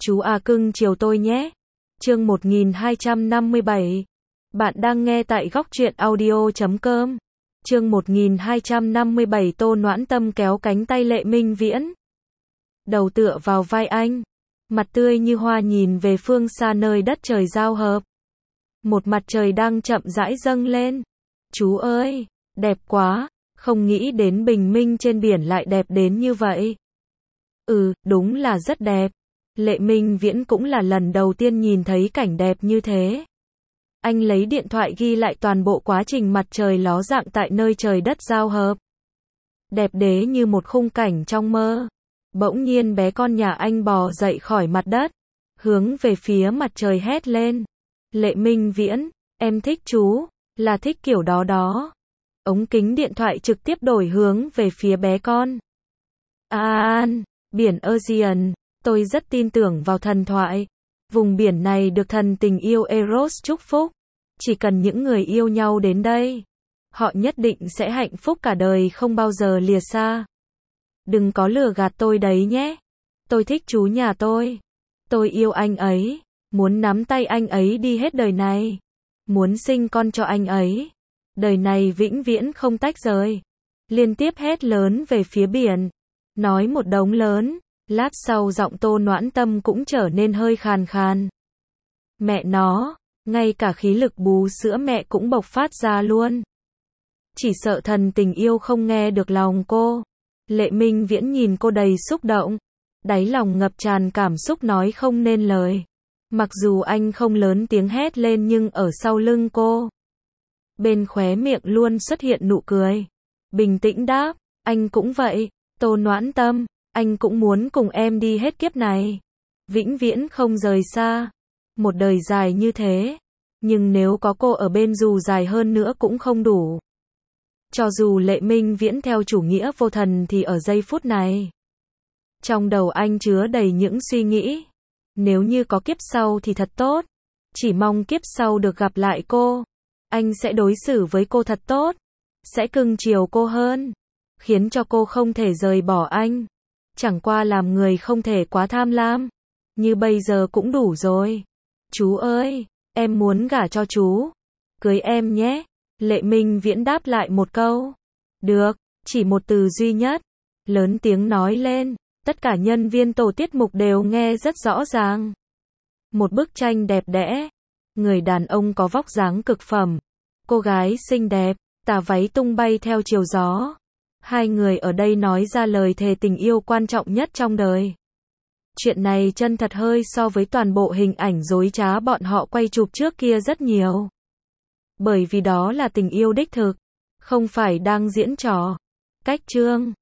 Chú à cưng chiều tôi nhé. Chương 1257. Bạn đang nghe tại góc truyện audio.com. Chương 1257 Tô Noãn Tâm kéo cánh tay Lệ Minh Viễn. Đầu tựa vào vai anh. Mặt tươi như hoa nhìn về phương xa nơi đất trời giao hợp. Một mặt trời đang chậm rãi dâng lên. Chú ơi, đẹp quá, không nghĩ đến bình minh trên biển lại đẹp đến như vậy. Đúng là rất đẹp. Lệ Minh Viễn cũng là lần đầu tiên nhìn thấy cảnh đẹp như thế. Anh lấy điện thoại ghi lại toàn bộ quá trình mặt trời ló dạng tại nơi trời đất giao hợp. Đẹp đẽ như một khung cảnh trong mơ. Bỗng nhiên bé con nhà anh bò dậy khỏi mặt đất, hướng về phía mặt trời hét lên. Lệ Minh Viễn, em thích chú, là thích kiểu đó đó. Ống kính điện thoại trực tiếp đổi hướng về phía bé con. Biển Ocean, tôi rất tin tưởng vào thần thoại. Vùng biển này được thần tình yêu Eros chúc phúc. Chỉ cần những người yêu nhau đến đây, họ nhất định sẽ hạnh phúc cả đời không bao giờ lìa xa. Đừng có lừa gạt tôi đấy nhé. Tôi thích chú nhà tôi. Tôi yêu anh ấy, muốn nắm tay anh ấy đi hết đời này. Muốn sinh con cho anh ấy. Đời này vĩnh viễn không tách rời. Liên tiếp hét lớn về phía biển. Nói một đống lớn. Lát sau giọng Tô Noãn Tâm cũng trở nên hơi khàn khàn. Mẹ nó, ngay cả khí lực bú sữa mẹ cũng bộc phát ra luôn. Chỉ sợ thần tình yêu không nghe được lòng cô. Lệ Minh Viễn nhìn cô đầy xúc động. Đáy lòng ngập tràn cảm xúc nói không nên lời. Mặc dù anh không lớn tiếng hét lên nhưng ở sau lưng cô, bên khóe miệng luôn xuất hiện nụ cười. Bình tĩnh đáp, anh cũng vậy, Tô Noãn Tâm, anh cũng muốn cùng em đi hết kiếp này. Vĩnh viễn không rời xa. Một đời dài như thế. Nhưng nếu có cô ở bên dù dài hơn nữa cũng không đủ. Cho dù Lệ Minh Viễn theo chủ nghĩa vô thần thì ở giây phút này, trong đầu anh chứa đầy những suy nghĩ. Nếu như có kiếp sau thì thật tốt. Chỉ mong kiếp sau được gặp lại cô. Anh sẽ đối xử với cô thật tốt. Sẽ cưng chiều cô hơn. Khiến cho cô không thể rời bỏ anh. Chẳng qua làm người không thể quá tham lam. Như bây giờ cũng đủ rồi. Chú ơi, em muốn gả cho chú. Cưới em nhé. Lệ Minh Viễn đáp lại một câu. Được, chỉ một từ duy nhất. Lớn tiếng nói lên. Tất cả nhân viên tổ tiết mục đều nghe rất rõ ràng. Một bức tranh đẹp đẽ. Người đàn ông có vóc dáng cực phẩm. Cô gái xinh đẹp, tà váy tung bay theo chiều gió. Hai người ở đây nói ra lời thề tình yêu quan trọng nhất trong đời. Chuyện này chân thật hơi so với toàn bộ hình ảnh dối trá bọn họ quay chụp trước kia rất nhiều. Bởi vì đó là tình yêu đích thực, không phải đang diễn trò. Cách chương